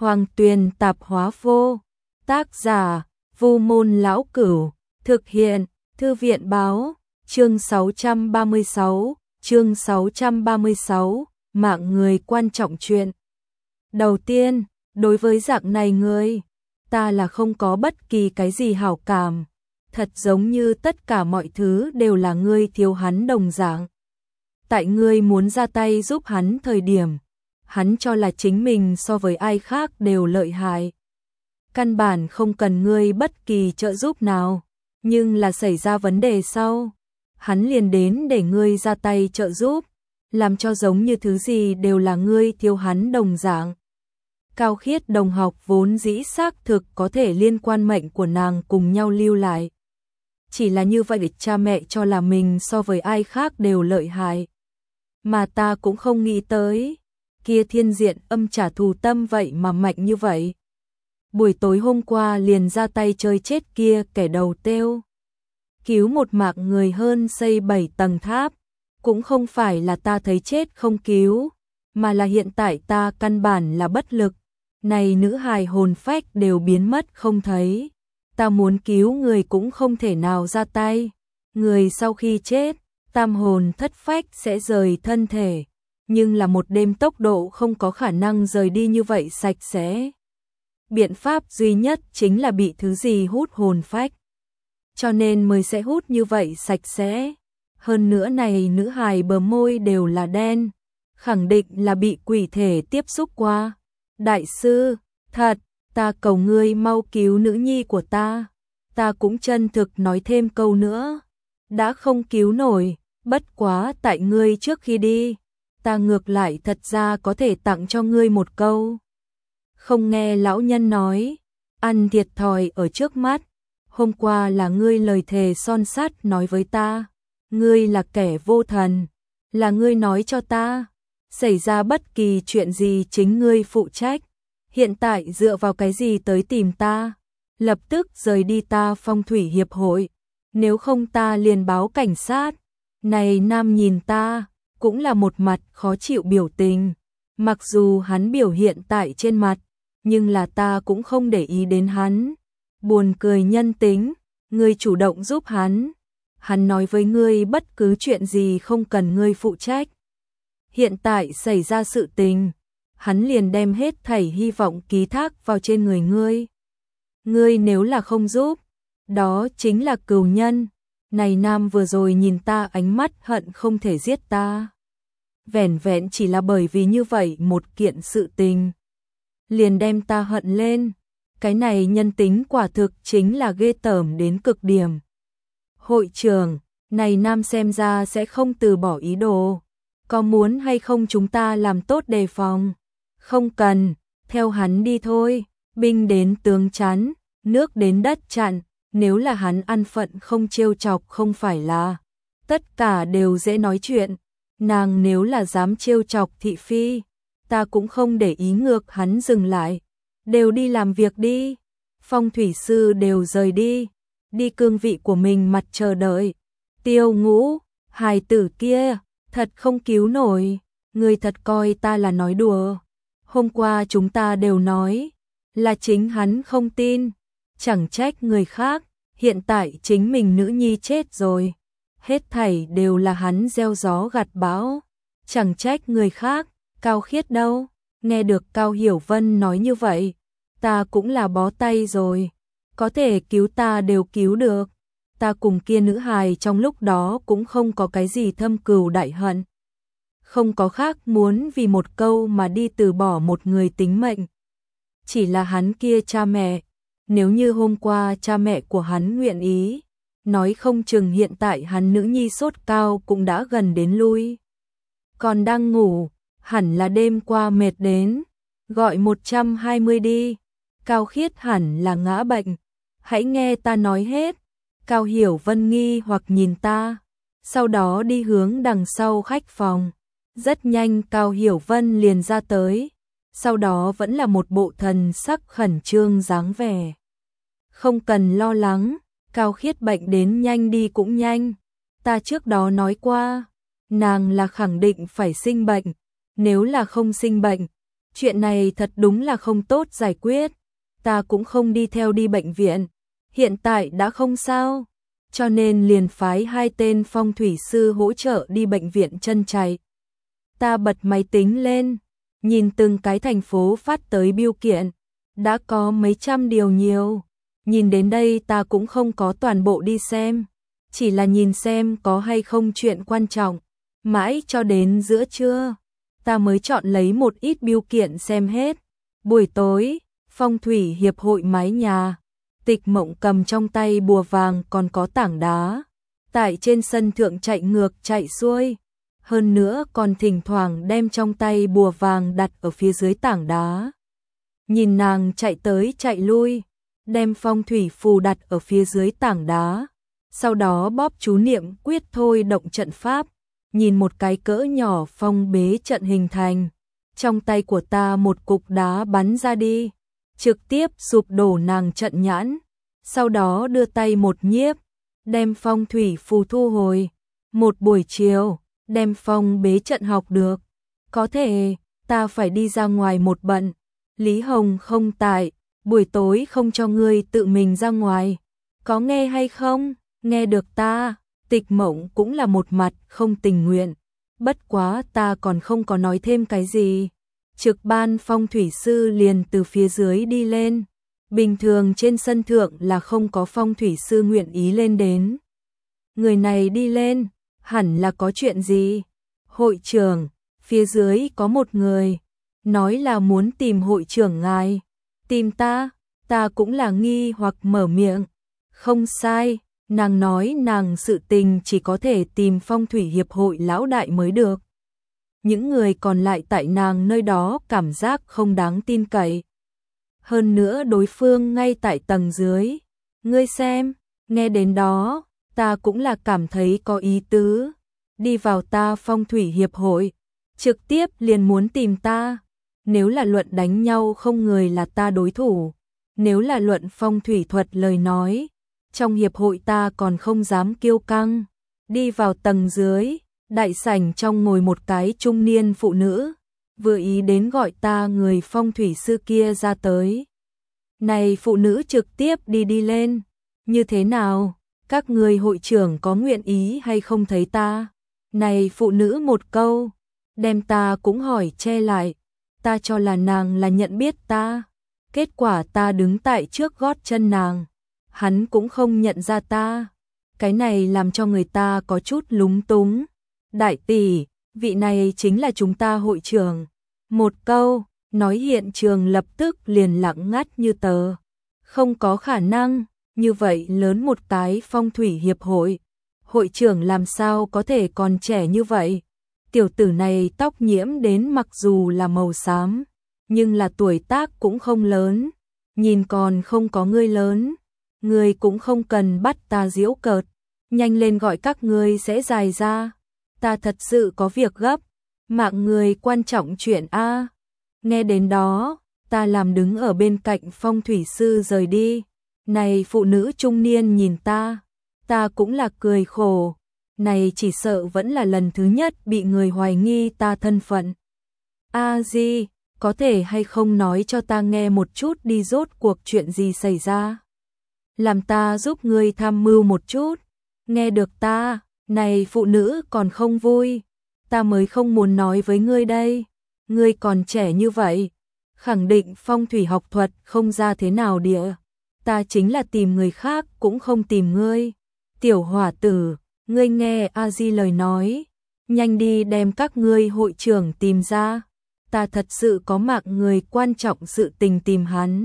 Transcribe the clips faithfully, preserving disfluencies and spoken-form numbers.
Hoàng Tuyền Tạp Hóa Vô. Tác giả: Vu Môn Lão Cửu. Thực hiện: Thư viện Báo. Chương sáu trăm ba mươi sáu. Chương sáu trăm ba mươi sáu. Mạng người quan trọng chuyện. Đầu tiên, đối với dạng này người, ta là không có bất kỳ cái gì hảo cảm. Thật giống như tất cả mọi thứ đều là ngươi thiếu hắn đồng dạng. Tại ngươi muốn ra tay giúp hắn thời điểm, hắn cho là chính mình so với ai khác đều lợi hại. Căn bản không cần ngươi bất kỳ trợ giúp nào, nhưng là xảy ra vấn đề sau, hắn liền đến để ngươi ra tay trợ giúp, làm cho giống như thứ gì đều là ngươi thiếu hắn đồng dạng. Cao Khiết đồng học vốn dĩ xác thực có thể liên quan mệnh của nàng cùng nhau lưu lại. Chỉ là như vậy cha mẹ cho là mình so với ai khác đều lợi hại. Mà ta cũng không nghĩ tới, kia thiên diện âm trả thù tâm vậy mà mạnh như vậy. Buổi tối hôm qua liền ra tay chơi chết kia kẻ đầu têu. Cứu một mạng người hơn xây bảy tầng tháp, cũng không phải là ta thấy chết không cứu, mà là hiện tại ta căn bản là bất lực. Này nữ hài hồn phách đều biến mất không thấy. Ta muốn cứu người cũng không thể nào ra tay. Người sau khi chết, tam hồn thất phách sẽ rời thân thể, nhưng là một đêm tốc độ không có khả năng rời đi như vậy sạch sẽ. Biện pháp duy nhất chính là bị thứ gì hút hồn phách, cho nên mới sẽ hút như vậy sạch sẽ. Hơn nữa này nữ hài bờ môi đều là đen, khẳng định là bị quỷ thể tiếp xúc qua. Đại sư, thật, ta cầu ngươi mau cứu nữ nhi của ta. Ta cũng chân thực nói thêm câu nữa, đã không cứu nổi, bất quá tại ngươi trước khi đi, ta ngược lại thật ra có thể tặng cho ngươi một câu. Không nghe lão nhân nói, ăn thiệt thòi ở trước mắt. Hôm qua là ngươi lời thề son sắt nói với ta, ngươi là kẻ vô thần, là ngươi nói cho ta, xảy ra bất kỳ chuyện gì chính ngươi phụ trách. Hiện tại dựa vào cái gì tới tìm ta? Lập tức rời đi ta phong thủy hiệp hội, nếu không ta liền báo cảnh sát. Này nam nhìn ta, cũng là một mặt khó chịu biểu tình. Mặc dù hắn biểu hiện tại trên mặt, nhưng là ta cũng không để ý đến hắn. Buồn cười nhân tính, ngươi chủ động giúp hắn. Hắn nói với ngươi bất cứ chuyện gì không cần ngươi phụ trách. Hiện tại xảy ra sự tình, hắn liền đem hết thảy hy vọng ký thác vào trên người ngươi. Ngươi nếu là không giúp, đó chính là cừu nhân. Này nam vừa rồi nhìn ta ánh mắt hận không thể giết ta. Vẻn vẹn chỉ là bởi vì như vậy một kiện sự tình, liền đem ta hận lên. Cái này nhân tính quả thực chính là ghê tởm đến cực điểm. Hội trưởng, này nam xem ra sẽ không từ bỏ ý đồ. Có muốn hay không chúng ta làm tốt đề phòng? Không cần, theo hắn đi thôi. Binh đến tướng chắn, nước đến đất chặn. Nếu là hắn ăn phận không trêu chọc không phải là tất cả đều dễ nói chuyện. Nàng nếu là dám trêu chọc thị phi, ta cũng không để ý, ngược hắn dừng lại. Đều đi làm việc đi. Phong thủy sư đều rời đi, đi cương vị của mình mặt chờ đợi. Tiêu Ngũ, hài tử kia, thật không cứu nổi. Người thật coi ta là nói đùa. Hôm qua chúng ta đều nói là chính hắn không tin, chẳng trách người khác. Hiện tại chính mình nữ nhi chết rồi, hết thảy đều là hắn gieo gió gặt bão, chẳng trách người khác. Cao Khiết đâu? Nghe được Cao Hiểu Vân nói như vậy, ta cũng là bó tay rồi. Có thể cứu ta đều cứu được. Ta cùng kia nữ hài trong lúc đó cũng không có cái gì thâm cừu đại hận, không có khác muốn vì một câu mà đi từ bỏ một người tính mệnh. Chỉ là hắn kia cha mẹ, nếu như hôm qua cha mẹ của hắn nguyện ý, nói không chừng hiện tại hắn nữ nhi sốt cao cũng đã gần đến lui. Còn đang ngủ, hẳn là đêm qua mệt đến, gọi một trăm hai mươi đi. Cao Khiết hẳn là ngã bệnh, hãy nghe ta nói hết. Cao Hiểu Vân nghi hoặc nhìn ta, sau đó đi hướng đằng sau khách phòng. Rất nhanh Cao Hiểu Vân liền ra tới, sau đó vẫn là một bộ thần sắc khẩn trương dáng vẻ. Không cần lo lắng, Cao Khiết bệnh đến nhanh đi cũng nhanh. Ta trước đó nói qua, nàng là khẳng định phải sinh bệnh, nếu là không sinh bệnh, chuyện này thật đúng là không tốt giải quyết, ta cũng không đi theo đi bệnh viện, hiện tại đã không sao, cho nên liền phái hai tên phong thủy sư hỗ trợ đi bệnh viện chân chạy. Ta bật máy tính lên, nhìn từng cái thành phố phát tới bưu kiện, đã có mấy trăm điều nhiều, nhìn đến đây ta cũng không có toàn bộ đi xem, chỉ là nhìn xem có hay không chuyện quan trọng, mãi cho đến giữa trưa, ta mới chọn lấy một ít bưu kiện xem hết. Buổi tối, phong thủy hiệp hội mái nhà, Tịch Mộng cầm trong tay bùa vàng còn có tảng đá, tại trên sân thượng chạy ngược chạy xuôi, hơn nữa còn thỉnh thoảng đem trong tay bùa vàng đặt ở phía dưới tảng đá. Nhìn nàng chạy tới chạy lui, đem phong thủy phù đặt ở phía dưới tảng đá, sau đó bóp chú niệm quyết thôi động trận pháp, nhìn một cái cỡ nhỏ phong bế trận hình thành, trong tay của ta một cục đá bắn ra đi, trực tiếp sụp đổ nàng trận nhãn, sau đó đưa tay một nhiếp, đem phong thủy phù thu hồi. Một buổi chiều, đem phong bế trận học được, có thể ta phải đi ra ngoài một bận, Lý Hồng không tại, buổi tối không cho ngươi tự mình ra ngoài, có nghe hay không? Nghe được ta, Tịch Mộng cũng là một mặt không tình nguyện, bất quá ta còn không có nói thêm cái gì. Trực ban phong thủy sư liền từ phía dưới đi lên, bình thường trên sân thượng là không có phong thủy sư nguyện ý lên đến. Người này đi lên, hẳn là có chuyện gì? Hội trưởng, phía dưới có một người, nói là muốn tìm hội trưởng ngài. Tìm ta, ta cũng là nghi hoặc mở miệng. Không sai, nàng nói nàng sự tình chỉ có thể tìm phong thủy hiệp hội lão đại mới được. Những người còn lại tại nàng nơi đó cảm giác không đáng tin cậy. Hơn nữa đối phương ngay tại tầng dưới. Ngươi xem, nghe đến đó, ta cũng là cảm thấy có ý tứ. Đi vào ta phong thủy hiệp hội, trực tiếp liền muốn tìm ta. Nếu là luận đánh nhau không người là ta đối thủ. Nếu là luận phong thủy thuật lời nói, trong hiệp hội ta còn không dám kiêu căng. Đi vào tầng dưới, đại sảnh trong ngồi một cái trung niên phụ nữ, vừa ý đến gọi ta người phong thủy sư kia ra tới. Này phụ nữ trực tiếp đi đi lên, như thế nào, các người hội trưởng có nguyện ý hay không thấy ta? Này phụ nữ một câu, đem ta cũng hỏi che lại, ta cho là nàng là nhận biết ta, kết quả ta đứng tại trước gót chân nàng, hắn cũng không nhận ra ta, cái này làm cho người ta có chút lúng túng. Đại tỷ, vị này chính là chúng ta hội trưởng. Một câu, nói hiện trường lập tức liền lặng ngắt như tờ. Không có khả năng, như vậy lớn một cái phong thủy hiệp hội. Hội trưởng làm sao có thể còn trẻ như vậy? Tiểu tử này tóc nhiễm đến mặc dù là màu xám, nhưng là tuổi tác cũng không lớn. Nhìn còn không có ngươi lớn. Ngươi cũng không cần bắt ta giễu cợt. Nhanh lên gọi các ngươi sẽ dài ra. Ta thật sự có việc gấp, mạng người quan trọng chuyện a. Nghe đến đó, ta làm đứng ở bên cạnh phong thủy sư rời đi. Này phụ nữ trung niên nhìn ta, ta cũng là cười khổ. Này chỉ sợ vẫn là lần thứ nhất bị người hoài nghi ta thân phận. A Di, có thể hay không nói cho ta nghe một chút đi, rốt cuộc chuyện gì xảy ra? Làm ta giúp ngươi tham mưu một chút. Nghe được ta, này phụ nữ còn không vui, ta mới không muốn nói với ngươi đây, ngươi còn trẻ như vậy, khẳng định phong thủy học thuật không ra thế nào địa, ta chính là tìm người khác cũng không tìm ngươi. Tiểu hỏa tử, ngươi nghe A Di lời nói, nhanh đi đem các ngươi hội trưởng tìm ra, ta thật sự có mạng người quan trọng sự tình tìm hắn.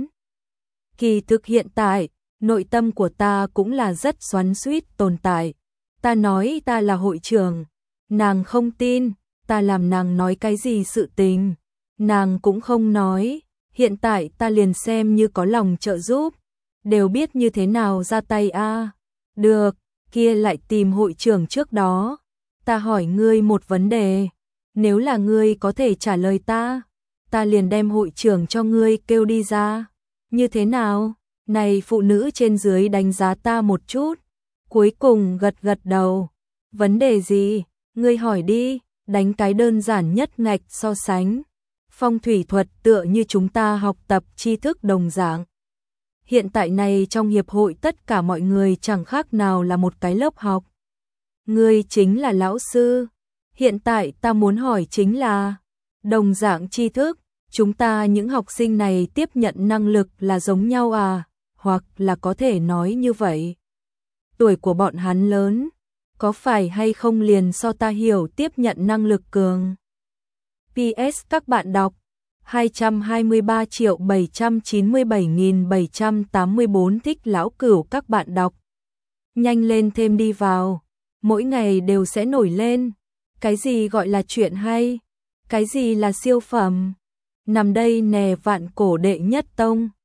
Kỳ thực hiện tại, nội tâm của ta cũng là rất xoắn xuýt tồn tại. Ta nói ta là hội trưởng, nàng không tin, ta làm nàng nói cái gì sự tình, nàng cũng không nói, hiện tại ta liền xem như có lòng trợ giúp, đều biết như thế nào ra tay a. Được, kia lại tìm hội trưởng trước đó, ta hỏi ngươi một vấn đề, nếu là ngươi có thể trả lời ta, ta liền đem hội trưởng cho ngươi kêu đi ra, như thế nào? Này phụ nữ trên dưới đánh giá ta một chút, cuối cùng gật gật đầu. Vấn đề gì? Ngươi hỏi đi, đánh cái đơn giản nhất ngạch so sánh. Phong thủy thuật tựa như chúng ta học tập tri thức đồng dạng. Hiện tại này trong hiệp hội tất cả mọi người chẳng khác nào là một cái lớp học. Ngươi chính là lão sư. Hiện tại ta muốn hỏi chính là, đồng dạng tri thức, chúng ta những học sinh này tiếp nhận năng lực là giống nhau à? Hoặc là có thể nói như vậy. Tuổi của bọn hắn lớn, có phải hay không liền so ta hiểu tiếp nhận năng lực cường. pê ét các bạn đọc hai trăm hai mươi ba triệu bảy trăm chín mươi bảy nghìn bảy trăm tám mươi tư thích lão cửu các bạn đọc. Nhanh lên thêm đi vào, mỗi ngày đều sẽ nổi lên. Cái gì gọi là chuyện hay? Cái gì là siêu phẩm? Nằm đây nè vạn cổ đệ nhất tông.